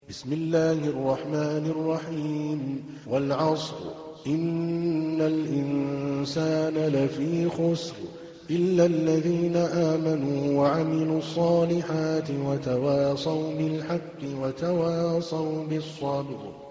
بسم الله الرحمن الرحيم. والعصر إن الإنسان لفي خسر إلا الذين آمنوا وعملوا الصالحات وتواصوا بالحق وتواصوا بالصبر.